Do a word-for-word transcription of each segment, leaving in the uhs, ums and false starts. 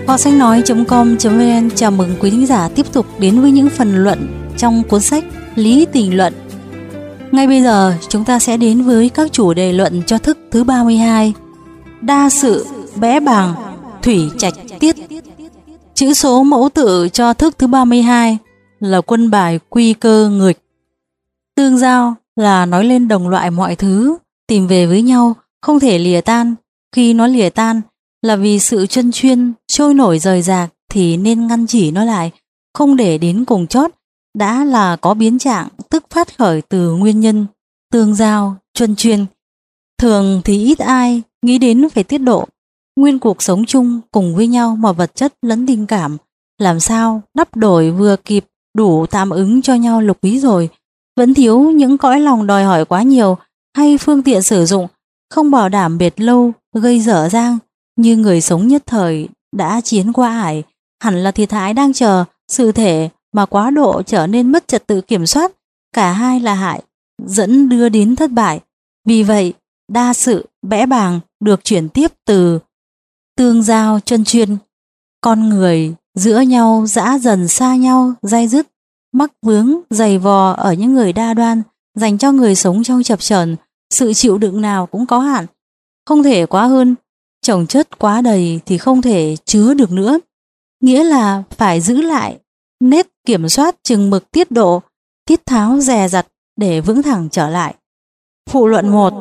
Kho sách nói.com.vn chào mừng quý thính giả tiếp tục đến với những phần luận trong cuốn sách Lý Tình Luận. Ngay bây giờ chúng ta sẽ đến với các chủ đề luận cho thức thứ ba mươi hai. Đa sự, bẽ bàng, thủy trạch tiết. Chữ số mẫu tự cho thức thứ ba mươi hai là quân bài quy cơ nghịch. Tương giao là nói lên đồng loại mọi thứ, tìm về với nhau, không thể lìa tan. Khi nó lìa tan là vì sự chân chuyên, trôi nổi rời rạc thì nên ngăn chỉ nó lại, không để đến cùng chót. Đã là có biến trạng, tức phát khởi từ nguyên nhân, tương giao, chân chuyên. Thường thì ít ai nghĩ đến phải tiết độ. Nguyên cuộc sống chung cùng với nhau mà vật chất lẫn tình cảm, làm sao đắp đổi vừa kịp đủ tạm ứng cho nhau lục ý rồi. Vẫn thiếu những cõi lòng đòi hỏi quá nhiều hay phương tiện sử dụng, không bảo đảm biệt lâu, gây dở dang. Như người sống nhất thời đã chiến qua ải, hẳn là thiệt hại đang chờ, sự thể mà quá độ trở nên mất trật tự kiểm soát, cả hai là hại, dẫn đưa đến thất bại. Vì vậy, đa sự, bẽ bàng được chuyển tiếp từ tương giao chân chuyên. Con người giữa nhau dã dần xa nhau, day dứt, mắc vướng, dày vò ở những người đa đoan, dành cho người sống trong chập chờn, sự chịu đựng nào cũng có hạn, không thể quá hơn. Chồng chất quá đầy thì không thể chứa được nữa, nghĩa là phải giữ lại nét kiểm soát chừng mực tiết độ, tiết tháo dè dặt để vững thẳng trở lại. Phụ luận một.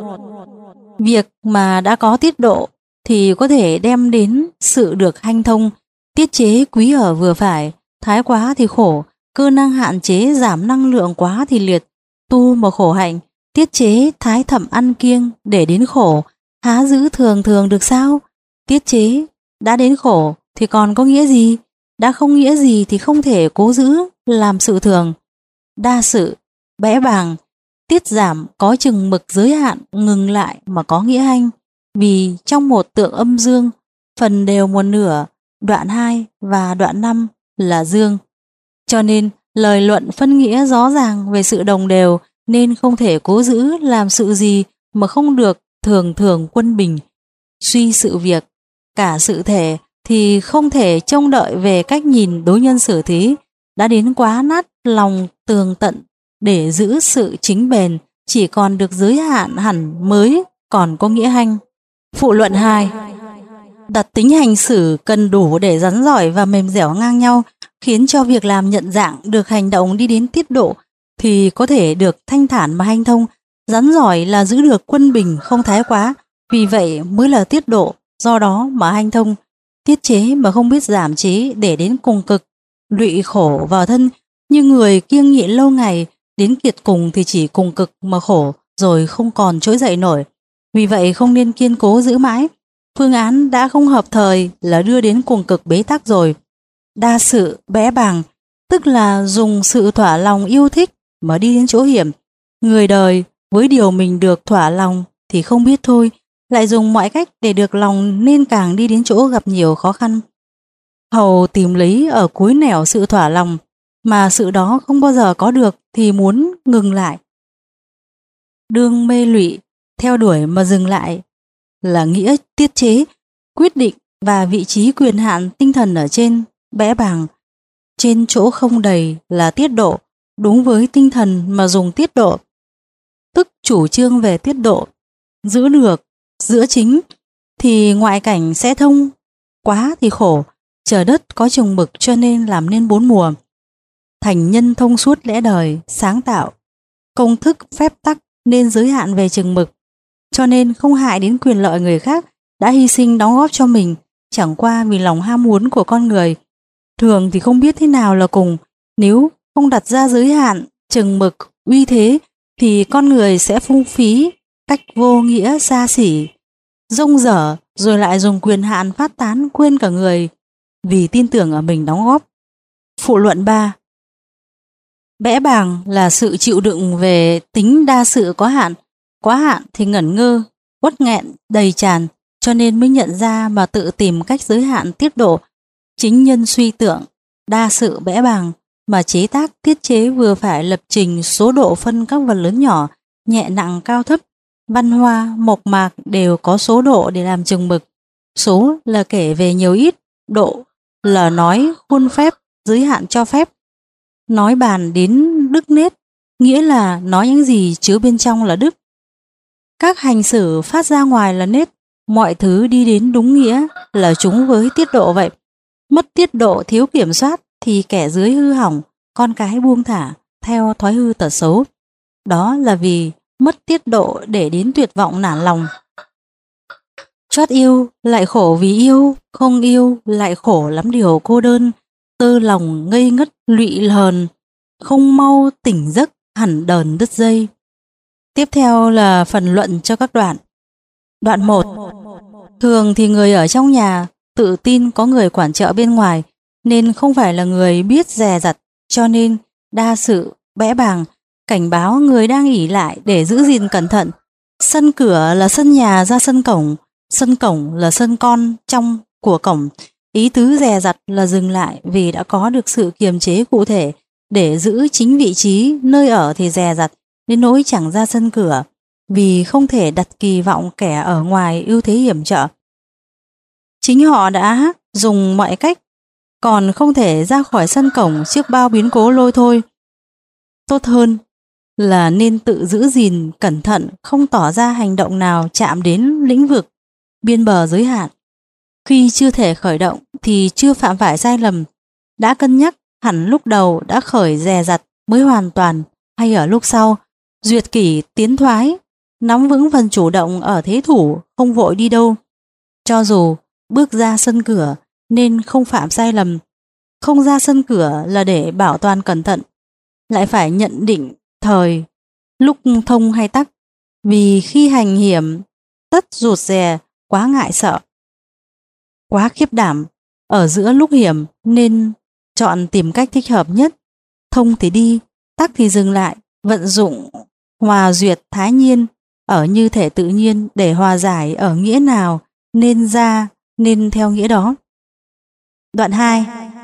Việc mà đã có tiết độ thì có thể đem đến sự được hanh thông, tiết chế quý ở vừa phải, thái quá thì khổ, cơ năng hạn chế giảm năng lượng quá thì liệt, tu mà khổ hạnh, tiết chế thái thẩm ăn kiêng để đến khổ, há giữ thường thường được sao? Tiết chế đã đến khổ thì còn có nghĩa gì? Đã không nghĩa gì thì không thể cố giữ làm sự thường. Đa sự, bẽ bàng, tiết giảm có chừng mực giới hạn, ngừng lại mà có nghĩa hanh. Vì trong một tượng âm dương, phần đều một nửa, đoạn hai và đoạn năm là dương. Cho nên lời luận phân nghĩa rõ ràng về sự đồng đều, nên không thể cố giữ làm sự gì mà không được thường thường quân bình. Suy sự việc, cả sự thể thì không thể trông đợi về cách nhìn đối nhân xử thí, đã đến quá nát lòng tường tận để giữ sự chính bền, chỉ còn được giới hạn hẳn mới còn có nghĩa hanh. Phụ luận hai. Đặt tính hành xử cần đủ để rắn giỏi và mềm dẻo ngang nhau, khiến cho việc làm nhận dạng được hành động đi đến tiết độ thì có thể được thanh thản mà hanh thông. Rắn giỏi là giữ được quân bình không thái quá, vì vậy mới là tiết độ, do đó mà hanh thông. Tiết chế mà không biết giảm chế để đến cùng cực, lụy khổ vào thân. Như người kiêng nhịn lâu ngày, đến kiệt cùng thì chỉ cùng cực mà khổ, rồi không còn trỗi dậy nổi. Vì vậy không nên kiên cố giữ mãi. Phương án đã không hợp thời là đưa đến cùng cực bế tắc rồi. Đa sự, bẽ bàng, tức là dùng sự thỏa lòng yêu thích mà đi đến chỗ hiểm. Người đời với điều mình được thỏa lòng thì không biết thôi, lại dùng mọi cách để được lòng nên càng đi đến chỗ gặp nhiều khó khăn. Hầu tìm lấy ở cuối nẻo sự thỏa lòng, mà sự đó không bao giờ có được thì muốn ngừng lại. Đương mê lụy, theo đuổi mà dừng lại là nghĩa tiết chế, quyết định và vị trí quyền hạn tinh thần ở trên, bẽ bàng. Trên chỗ không đầy là tiết độ, đúng với tinh thần mà dùng tiết độ, tức chủ trương về tiết độ. Giữ được giữa chính thì ngoại cảnh sẽ thông, quá thì khổ. Trời đất có chừng mực cho nên làm nên bốn mùa. Thành nhân thông suốt lẽ đời, sáng tạo, công thức phép tắc nên giới hạn về chừng mực, cho nên không hại đến quyền lợi người khác, đã hy sinh đóng góp cho mình, chẳng qua vì lòng ham muốn của con người. Thường thì không biết thế nào là cùng, nếu không đặt ra giới hạn, chừng mực, uy thế thì con người sẽ phung phí cách vô nghĩa xa xỉ, dông dở, rồi lại dùng quyền hạn phát tán quên cả người vì tin tưởng ở mình đóng góp. Phụ luận ba. Bẽ bàng là sự chịu đựng về tính đa sự có hạn, quá hạn thì ngẩn ngơ, uất nghẹn, đầy tràn, cho nên mới nhận ra mà tự tìm cách giới hạn tiết độ. Chính nhân suy tưởng, đa sự bẽ bàng mà chế tác tiết chế vừa phải lập trình số độ phân các vật lớn nhỏ, nhẹ nặng cao thấp, văn hoa, mộc mạc đều có số độ để làm chừng mực. Số là kể về nhiều ít, độ là nói khuôn phép, giới hạn cho phép. Nói bàn đến đức nết, nghĩa là nói những gì chứa bên trong là đức. Các hành xử phát ra ngoài là nết, mọi thứ đi đến đúng nghĩa là chúng với tiết độ vậy. Mất tiết độ, thiếu kiểm soát thì kẻ dưới hư hỏng, con cái buông thả theo thói hư tật xấu. Đó là vì mất tiết độ để đến tuyệt vọng nản lòng. Chót yêu lại khổ vì yêu, không yêu lại khổ lắm điều cô đơn, tơ lòng ngây ngất lụy hờn, không mau tỉnh giấc hẳn đờn đứt dây. Tiếp theo là phần luận cho các đoạn. Đoạn một. Thường thì người ở trong nhà tự tin có người quản trợ bên ngoài, nên không phải là người biết dè dặt, cho nên đa sự bẽ bàng, cảnh báo người đang ỷ lại để giữ gìn cẩn thận. Sân cửa là sân nhà ra sân cổng, sân cổng là sân con trong của cổng. Ý tứ dè dặt là dừng lại vì đã có được sự kiềm chế cụ thể để giữ chính vị trí nơi ở thì dè dặt đến nỗi chẳng ra sân cửa, vì không thể đặt kỳ vọng kẻ ở ngoài ưu thế hiểm trợ. Chính họ đã dùng mọi cách, còn không thể ra khỏi sân cổng trước bao biến cố lôi thôi. Tốt hơn là nên tự giữ gìn cẩn thận, không tỏ ra hành động nào chạm đến lĩnh vực, biên bờ giới hạn. Khi chưa thể khởi động thì chưa phạm phải sai lầm. Đã cân nhắc hẳn lúc đầu đã khởi dè dặt mới hoàn toàn, hay ở lúc sau duyệt kỷ tiến thoái, nắm vững phần chủ động ở thế thủ, không vội đi đâu. Cho dù bước ra sân cửa nên không phạm sai lầm. Không ra sân cửa là để bảo toàn cẩn thận, lại phải nhận định thời, lúc thông hay tắc, vì khi hành hiểm tất rụt rè, quá ngại sợ, quá khiếp đảm ở giữa lúc hiểm, nên chọn tìm cách thích hợp nhất. Thông thì đi, tắc thì dừng lại, vận dụng hòa duyệt thái nhiên ở như thể tự nhiên để hòa giải ở nghĩa nào nên ra nên theo nghĩa đó. Đoạn hai.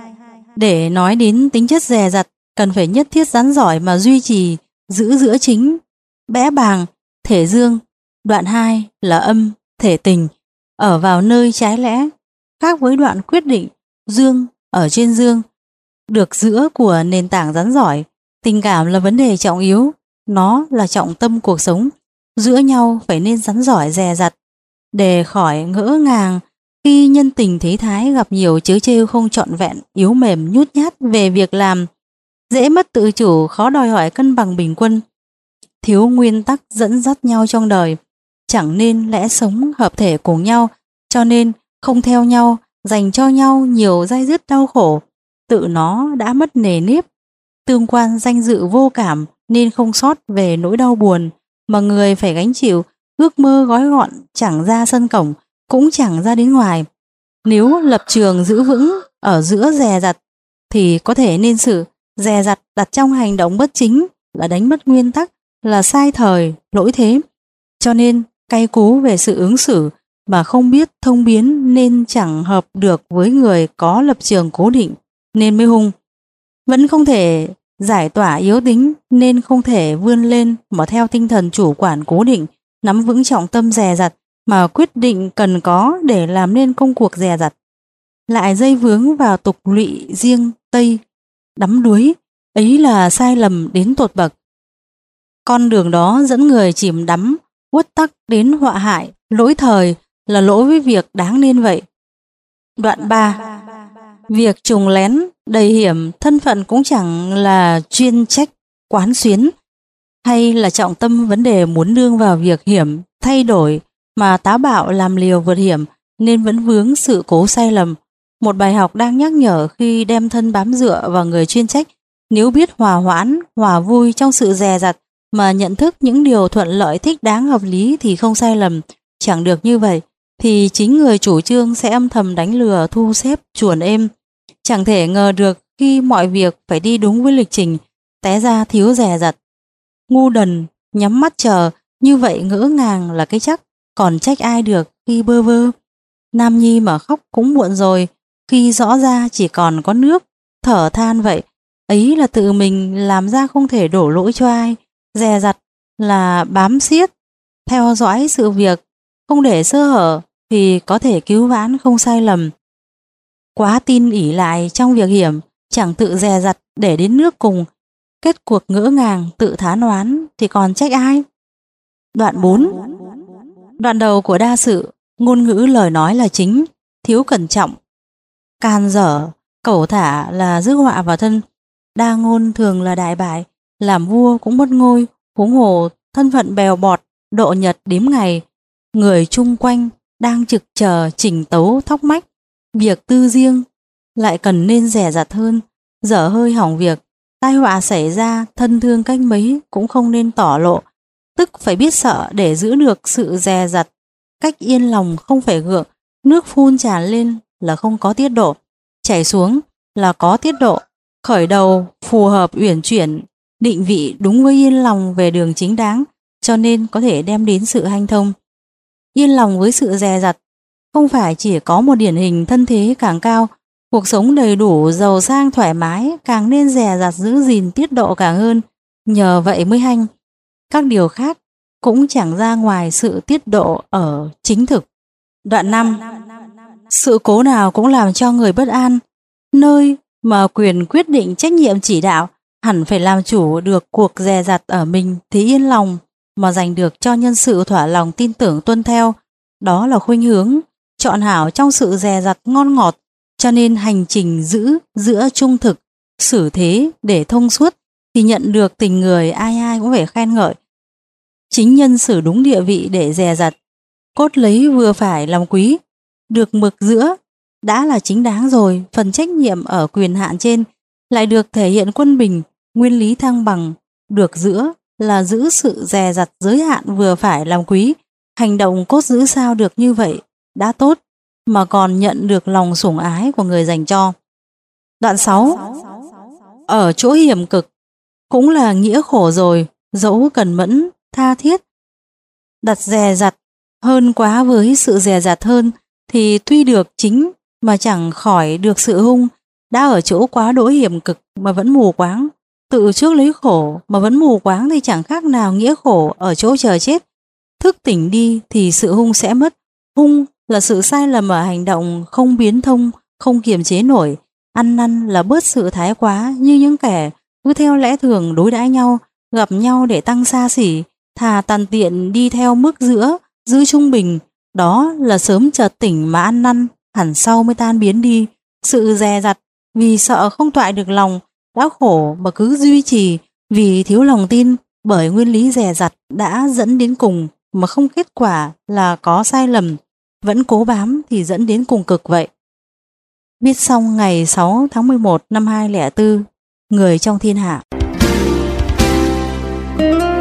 Để nói đến tính chất dè dặt, cần phải nhất thiết rắn giỏi mà duy trì giữ giữa chính, bẽ bàng, thể dương. Đoạn hai là âm, thể tình, ở vào nơi trái lẽ, khác với đoạn quyết định, dương ở trên dương, được giữa của nền tảng rắn giỏi. Tình cảm là vấn đề trọng yếu, nó là trọng tâm cuộc sống. Giữa nhau phải nên rắn giỏi dè dặt, để khỏi ngỡ ngàng khi nhân tình thế thái gặp nhiều trớ trêu không trọn vẹn, yếu mềm nhút nhát về việc làm, dễ mất tự chủ, khó đòi hỏi cân bằng bình quân, thiếu nguyên tắc dẫn dắt nhau trong đời, chẳng nên lẽ sống hợp thể cùng nhau, cho nên không theo nhau, dành cho nhau nhiều dai dứt đau khổ, tự nó đã mất nề nếp, tương quan danh dự vô cảm nên không sót về nỗi đau buồn mà người phải gánh chịu. Ước mơ gói gọn, chẳng ra sân cổng, cũng chẳng ra đến ngoài. Nếu lập trường giữ vững ở giữa dè dặt thì có thể nên xử. Dè dặt đặt trong hành động bất chính là đánh mất nguyên tắc, là sai thời, lỗi thế. Cho nên cay cú về sự ứng xử mà không biết thông biến nên chẳng hợp được với người có lập trường cố định, nên mới hung. Vẫn không thể giải tỏa yếu tính nên không thể vươn lên mà theo tinh thần chủ quản cố định, nắm vững trọng tâm dè dặt mà quyết định cần có để làm nên công cuộc dè dặt. Lại dây vướng vào tục lụy riêng Tây, đắm đuối, ấy là sai lầm đến tột bậc. Con đường đó dẫn người chìm đắm, uất tắc đến họa hại, lỗi thời là lỗi với việc đáng nên vậy. Đoạn ba. Việc trùng lén, đầy hiểm, thân phận cũng chẳng là chuyên trách, quán xuyến, hay là trọng tâm vấn đề muốn đương vào việc hiểm, thay đổi, mà táo bạo làm liều vượt hiểm, nên vẫn vướng sự cố sai lầm. Một bài học đang nhắc nhở khi đem thân bám dựa vào người chuyên trách, nếu biết hòa hoãn, hòa vui trong sự dè dặt, mà nhận thức những điều thuận lợi thích đáng hợp lý thì không sai lầm. Chẳng được như vậy thì chính người chủ trương sẽ âm thầm đánh lừa thu xếp chuồn êm. Chẳng thể ngờ được khi mọi việc phải đi đúng với lịch trình, té ra thiếu dè dặt. Ngu đần, nhắm mắt chờ, như vậy ngỡ ngàng là cái chắc, còn trách ai được khi bơ vơ. Nam nhi mà khóc cũng muộn rồi, khi rõ ra chỉ còn có nước, thở than vậy. Ấy là tự mình làm ra, không thể đổ lỗi cho ai. Dè dặt là bám xiết, theo dõi sự việc, không để sơ hở thì có thể cứu vãn không sai lầm. quá tin ỷ lại trong việc hiểm, chẳng tự dè dặt để đến nước cùng, kết cuộc ngỡ ngàng tự thán oán thì còn trách ai? Đoạn bốn. Đoạn đầu của đa sự, ngôn ngữ lời nói là chính, thiếu cẩn trọng. Can dở, cẩu thả là rước họa vào thân. Đa ngôn thường là đại bại, làm vua cũng mất ngôi, huống hồ thân phận bèo bọt, độ nhật đếm ngày. Người chung quanh đang trực chờ chỉnh tấu thóc mách, việc tư riêng lại cần nên dè dặt hơn. Dở hơi hỏng việc, tai họa xảy ra thân thương cách mấy cũng không nên tỏ lộ, tức phải biết sợ để giữ được sự dè dặt. Cách yên lòng không phải gượng, nước phun tràn lên là không có tiết độ, chảy xuống là có tiết độ. Khởi đầu phù hợp uyển chuyển, định vị đúng với yên lòng về đường chính đáng, cho nên có thể đem đến sự hanh thông. Yên lòng với sự dè dặt không phải chỉ có một điển hình thân thế càng cao, cuộc sống đầy đủ giàu sang thoải mái càng nên dè dặt giữ gìn tiết độ càng hơn, nhờ vậy mới hanh. Các điều khác cũng chẳng ra ngoài sự tiết độ ở chính thực. Đoạn năm. Sự cố nào cũng làm cho người bất an, nơi mà quyền quyết định trách nhiệm chỉ đạo hẳn phải làm chủ được cuộc dè dặt ở mình thì yên lòng, mà giành được cho nhân sự thỏa lòng tin tưởng tuân theo. Đó là khuynh hướng chọn hảo trong sự dè dặt ngon ngọt, cho nên hành trình giữ giữa trung thực, xử thế để thông suốt thì nhận được tình người ai ai cũng phải khen ngợi. Chính nhân xử đúng địa vị để dè dặt, cốt lấy vừa phải làm quý, được mực giữa đã là chính đáng rồi. Phần trách nhiệm ở quyền hạn trên lại được thể hiện quân bình, nguyên lý thăng bằng. Được giữa là giữ sự dè dặt giới hạn vừa phải làm quý. Hành động cốt giữ sao được như vậy đã tốt, mà còn nhận được lòng sủng ái của người dành cho. Đoạn sáu. Ở chỗ hiểm cực cũng là nghĩa khổ rồi, dẫu cần mẫn tha thiết, đặt dè dặt hơn quá với sự dè dặt hơn thì tuy được chính mà chẳng khỏi được sự hung. Đã ở chỗ quá đỗi hiểm cực mà vẫn mù quáng, tự trước lấy khổ mà vẫn mù quáng thì chẳng khác nào nghĩa khổ ở chỗ chờ chết. Thức tỉnh đi thì sự hung sẽ mất. Hung là sự sai lầm ở hành động không biến thông, không kiềm chế nổi. Ăn năn là bớt sự thái quá, như những kẻ cứ theo lẽ thường đối đãi nhau, gặp nhau để tăng xa xỉ, thà tàn tiện đi theo mức giữa, giữ trung bình. Đó là sớm chợt tỉnh mà ăn năn, hẳn sau mới tan biến đi. Sự dè dặt vì sợ không toại được lòng, đã khổ mà cứ duy trì vì thiếu lòng tin, bởi nguyên lý dè dặt đã dẫn đến cùng mà không kết quả là có sai lầm, vẫn cố bám thì dẫn đến cùng cực vậy. Viết xong ngày sáu tháng mười một năm hai không không bốn. Người trong thiên hạ.